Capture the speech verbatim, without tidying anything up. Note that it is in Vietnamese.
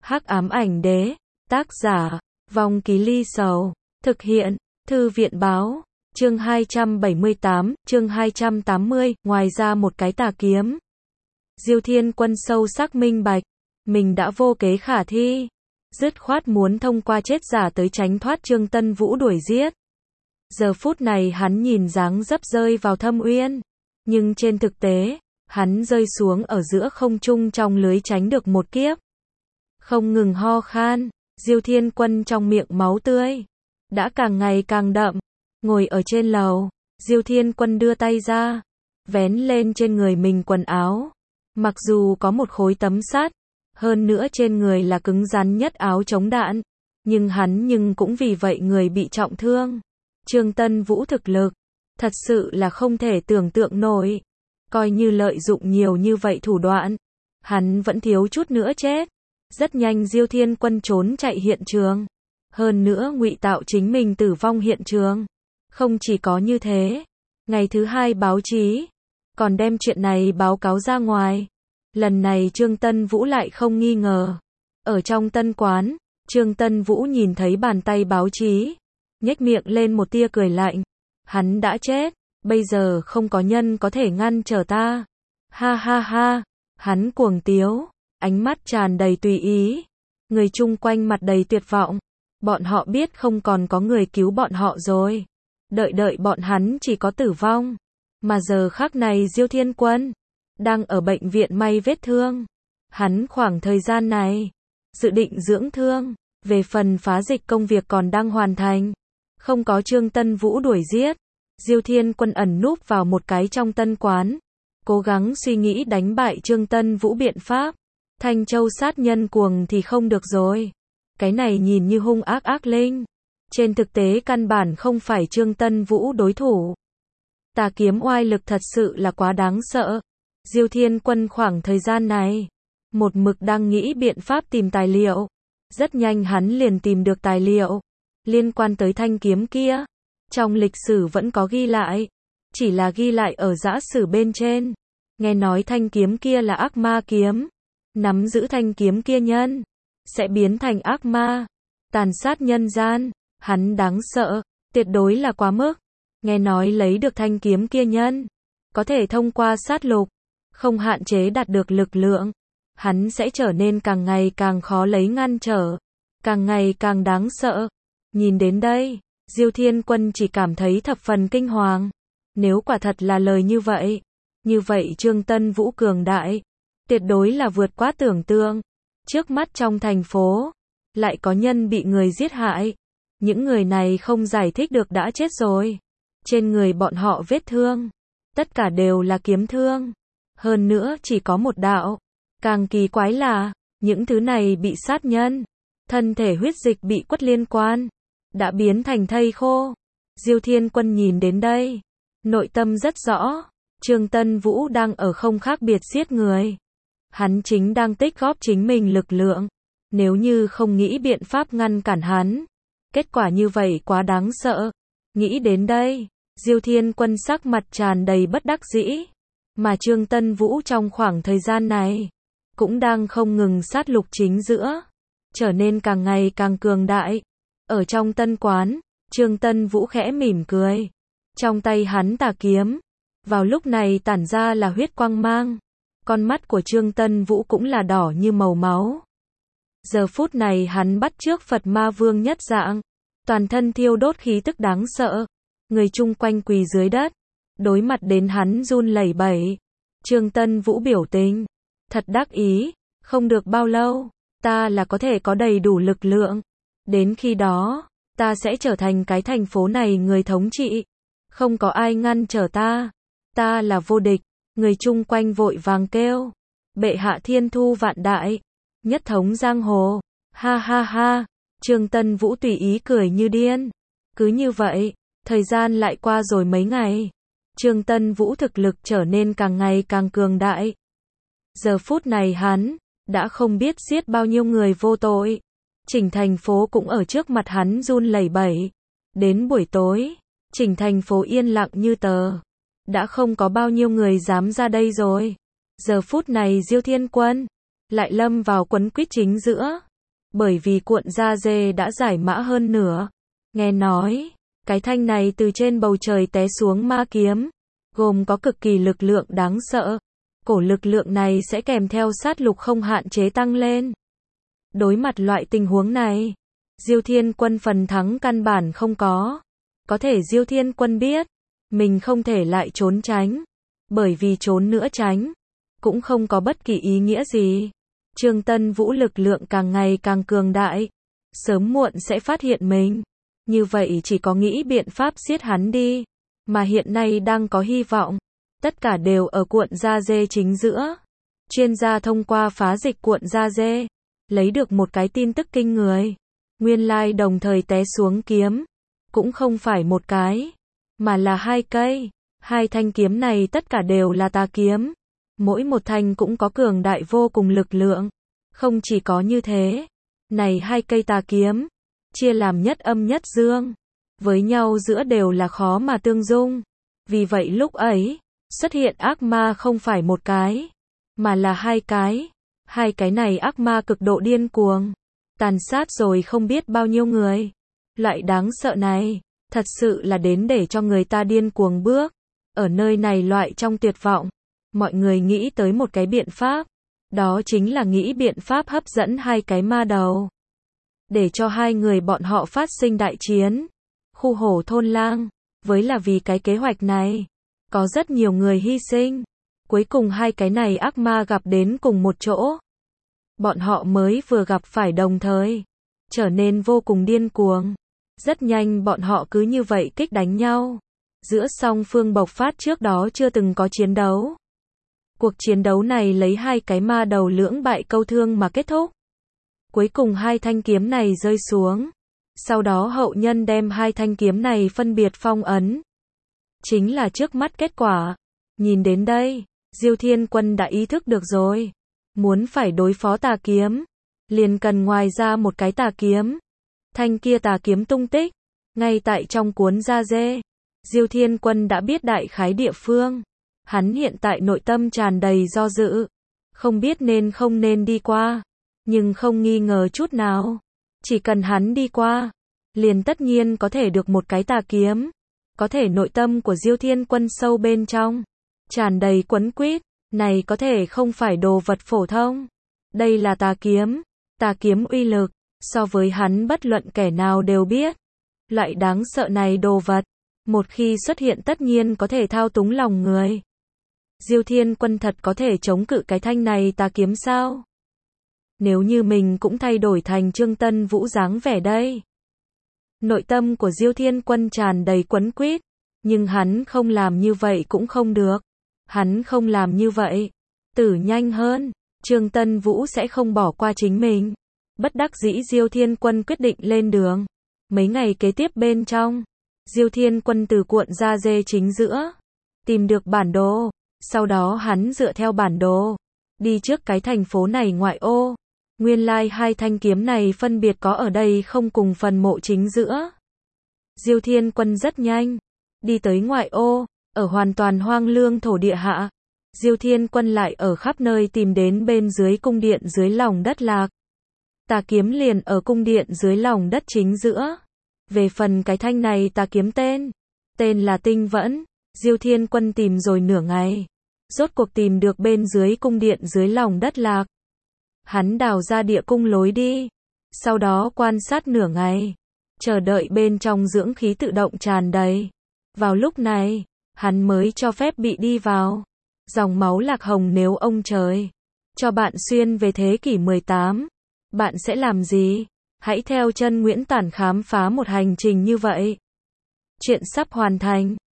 Hắc ám ảnh đế, tác giả, Vong Ký Ly Sầu, thực hiện, Thư viện báo, chương hai trăm bảy mươi tám, chương hai trăm tám mươi, ngoài ra một cái tà kiếm. Diêu Thiên Quân sâu sắc minh bạch, mình đã vô kế khả thi, dứt khoát muốn thông qua chết giả tới tránh thoát Trương Tân Vũ đuổi giết. Giờ phút này hắn nhìn dáng dấp rơi vào thâm uyên, nhưng trên thực tế, hắn rơi xuống ở giữa không trung trong lưới tránh được một kiếp. Không ngừng ho khan, Diêu Thiên Quân trong miệng máu tươi đã càng ngày càng đậm. Ngồi ở trên lầu, Diêu Thiên Quân đưa tay ra, vén lên trên người mình quần áo. Mặc dù có một khối tấm sắt, hơn nữa trên người là cứng rắn nhất áo chống đạn, nhưng hắn nhưng cũng vì vậy người bị trọng thương. Trương Tân Vũ thực lực, thật sự là không thể tưởng tượng nổi. Coi như lợi dụng nhiều như vậy thủ đoạn, hắn vẫn thiếu chút nữa chết. Rất nhanh Diêu Thiên Quân trốn chạy hiện trường, hơn nữa ngụy tạo chính mình tử vong hiện trường. Không chỉ có như thế, ngày thứ hai báo chí còn đem chuyện này báo cáo ra ngoài. Lần này Trương Tân Vũ lại không nghi ngờ. Ở trong tân quán, Trương Tân Vũ nhìn thấy bàn tay báo chí, nhếch miệng lên một tia cười lạnh. Hắn đã chết, bây giờ không có nhân có thể ngăn trở ta. Ha ha ha, hắn cuồng tiếu, ánh mắt tràn đầy tùy ý. Người chung quanh mặt đầy tuyệt vọng. Bọn họ biết không còn có người cứu bọn họ rồi. Đợi đợi bọn hắn chỉ có tử vong. Mà giờ khắc này Diêu Thiên Quân đang ở bệnh viện may vết thương. Hắn khoảng thời gian này dự định dưỡng thương. Về phần phá dịch công việc còn đang hoàn thành, không có Trương Tân Vũ đuổi giết. Diêu Thiên Quân ẩn núp vào một cái trong tân quán, cố gắng suy nghĩ đánh bại Trương Tân Vũ biện pháp. Thanh Châu sát nhân cuồng thì không được rồi. Cái này nhìn như hung ác ác linh, trên thực tế căn bản không phải Trương Tân Vũ đối thủ. Tà kiếm oai lực thật sự là quá đáng sợ. Diêu Thiên Quân khoảng thời gian này một mực đang nghĩ biện pháp tìm tài liệu. Rất nhanh hắn liền tìm được tài liệu liên quan tới thanh kiếm kia. Trong lịch sử vẫn có ghi lại, chỉ là ghi lại ở giã sử bên trên. Nghe nói thanh kiếm kia là ác ma kiếm, nắm giữ thanh kiếm kia nhân sẽ biến thành ác ma, tàn sát nhân gian. Hắn đáng sợ, tuyệt đối là quá mức. Nghe nói lấy được thanh kiếm kia nhân có thể thông qua sát lục, không hạn chế đạt được lực lượng. Hắn sẽ trở nên càng ngày càng khó lấy ngăn trở, càng ngày càng đáng sợ. Nhìn đến đây, Diêu Thiên Quân chỉ cảm thấy thập phần kinh hoàng. Nếu quả thật là lời như vậy, như vậy Trương Tân Vũ cường đại, tuyệt đối là vượt quá tưởng tượng. Trước mắt trong thành phố, lại có nhân bị người giết hại. Những người này không giải thích được đã chết rồi. Trên người bọn họ vết thương, tất cả đều là kiếm thương. Hơn nữa chỉ có một đạo. Càng kỳ quái là, những thứ này bị sát nhân, thân thể huyết dịch bị quất liên quan, đã biến thành thây khô. Diêu Thiên Quân nhìn đến đây, nội tâm rất rõ. Trương Tân Vũ đang ở không khác biệt giết người. Hắn chính đang tích góp chính mình lực lượng. Nếu như không nghĩ biện pháp ngăn cản hắn, kết quả như vậy quá đáng sợ. Nghĩ đến đây, Diêu Thiên Quân sắc mặt tràn đầy bất đắc dĩ. Mà Trương Tân Vũ trong khoảng thời gian này cũng đang không ngừng sát lục chính giữa, trở nên càng ngày càng cường đại. Ở trong tân quán, Trương Tân Vũ khẽ mỉm cười. Trong tay hắn tà kiếm, vào lúc này tản ra là huyết quang mang. Con mắt của Trương Tân Vũ cũng là đỏ như màu máu. Giờ phút này hắn bắt chước Phật Ma Vương nhất dạng, toàn thân thiêu đốt khí tức đáng sợ. Người chung quanh quỳ dưới đất, đối mặt đến hắn run lẩy bẩy. Trương Tân Vũ biểu tình thật đắc ý, không được bao lâu, ta là có thể có đầy đủ lực lượng. Đến khi đó, ta sẽ trở thành cái thành phố này người thống trị. Không có ai ngăn trở ta. Ta là vô địch. Người chung quanh vội vàng kêu. Bệ hạ thiên thu vạn đại. Nhất thống giang hồ. Ha ha ha. Trương Tân Vũ tùy ý cười như điên. Cứ như vậy, thời gian lại qua rồi mấy ngày. Trương Tân Vũ thực lực trở nên càng ngày càng cường đại. Giờ phút này hắn đã không biết giết bao nhiêu người vô tội. Chỉnh thành phố cũng ở trước mặt hắn run lẩy bẩy. Đến buổi tối, chỉnh thành phố yên lặng như tờ. Đã không có bao nhiêu người dám ra đây rồi. Giờ phút này Diêu Thiên Quân lại lâm vào quấn quýt chính giữa. bởi vì cuộn da dê đã giải mã hơn nửa. Nghe nói, cái thanh này từ trên bầu trời té xuống ma kiếm, gồm có cực kỳ lực lượng đáng sợ. Cổ lực lượng này sẽ kèm theo sát lục không hạn chế tăng lên. Đối mặt loại tình huống này, Diêu Thiên Quân phần thắng căn bản không có. Có thể Diêu Thiên Quân biết, mình không thể lại trốn tránh, bởi vì trốn nữa tránh, cũng không có bất kỳ ý nghĩa gì. Trương Tân Vũ lực lượng càng ngày càng cường đại, sớm muộn sẽ phát hiện mình. Như vậy chỉ có nghĩ biện pháp giết hắn đi, mà hiện nay đang có hy vọng. Tất cả đều ở cuộn da dê chính giữa. Chuyên gia thông qua phá dịch cuộn da dê, lấy được một cái tin tức kinh người. Nguyên lai đồng thời té xuống kiếm, cũng không phải một cái, mà là hai cây. Hai thanh kiếm này tất cả đều là tà kiếm. Mỗi một thanh cũng có cường đại vô cùng lực lượng. Không chỉ có như thế, này hai cây tà kiếm, chia làm nhất âm nhất dương. Với nhau giữa đều là khó mà tương dung. Vì vậy lúc ấy, xuất hiện ác ma không phải một cái, mà là hai cái. Hai cái này ác ma cực độ điên cuồng, tàn sát rồi không biết bao nhiêu người. Loại đáng sợ này, thật sự là đến để cho người ta điên cuồng bước. Ở nơi này loại trong tuyệt vọng, mọi người nghĩ tới một cái biện pháp. Đó chính là nghĩ biện pháp hấp dẫn hai cái ma đầu, để cho hai người bọn họ phát sinh đại chiến. Khu hổ thôn lang, với là vì cái kế hoạch này, có rất nhiều người hy sinh. Cuối cùng hai cái này ác ma gặp đến cùng một chỗ. Bọn họ mới vừa gặp phải đồng thời, trở nên vô cùng điên cuồng. Rất nhanh bọn họ cứ như vậy kích đánh nhau. Giữa song phương bộc phát trước đó chưa từng có chiến đấu. Cuộc chiến đấu này lấy hai cái ma đầu lưỡng bại câu thương mà kết thúc. Cuối cùng hai thanh kiếm này rơi xuống. Sau đó hậu nhân đem hai thanh kiếm này phân biệt phong ấn. Chính là trước mắt kết quả. Nhìn đến đây, Diêu Thiên Quân đã ý thức được rồi. Muốn phải đối phó tà kiếm, liền cần ngoài ra một cái tà kiếm. Thanh kia tà kiếm tung tích, ngay tại trong cuốn da dê. Diêu Thiên Quân đã biết đại khái địa phương. Hắn hiện tại nội tâm tràn đầy do dự, không biết nên không nên đi qua, nhưng không nghi ngờ chút nào. Chỉ cần hắn đi qua, liền tất nhiên có thể được một cái tà kiếm. Có thể nội tâm của Diêu Thiên Quân sâu bên trong, tràn đầy quấn quýt, này có thể không phải đồ vật phổ thông. Đây là tà kiếm, tà kiếm uy lực, so với hắn bất luận kẻ nào đều biết. Loại đáng sợ này đồ vật, một khi xuất hiện tất nhiên có thể thao túng lòng người. Diêu Thiên Quân thật có thể chống cự cái thanh này tà kiếm sao? Nếu như mình cũng thay đổi thành Trương Tân Vũ dáng vẻ đây. Nội tâm của Diêu Thiên Quân tràn đầy quấn quýt, nhưng hắn không làm như vậy cũng không được. Hắn không làm như vậy, tử nhanh hơn, Trương Tân Vũ sẽ không bỏ qua chính mình. Bất đắc dĩ Diêu Thiên Quân quyết định lên đường. Mấy ngày kế tiếp bên trong, Diêu Thiên Quân từ cuộn da dê chính giữa, tìm được bản đồ. Sau đó hắn dựa theo bản đồ, đi trước cái thành phố này ngoại ô. Nguyên lai hai thanh kiếm này phân biệt có ở đây không cùng phần mộ chính giữa. Diêu Thiên Quân rất nhanh, đi tới ngoại ô, ở hoàn toàn hoang lương thổ địa hạ. Diêu Thiên Quân lại ở khắp nơi tìm đến bên dưới cung điện dưới lòng đất lạc. Tà kiếm liền ở cung điện dưới lòng đất chính giữa. Về phần cái thanh này tà kiếm tên, tên là Tinh Vẫn. Diêu Thiên Quân tìm rồi nửa ngày, rốt cuộc tìm được bên dưới cung điện dưới lòng đất lạc. Hắn đào ra địa cung lối đi, sau đó quan sát nửa ngày, chờ đợi bên trong dưỡng khí tự động tràn đầy. Vào lúc này, hắn mới cho phép bị đi vào. Dòng máu lạc hồng nếu ông trời cho bạn xuyên về thế kỷ mười tám, bạn sẽ làm gì? Hãy theo chân Nguyễn Tản khám phá một hành trình như vậy. Chuyện sắp hoàn thành.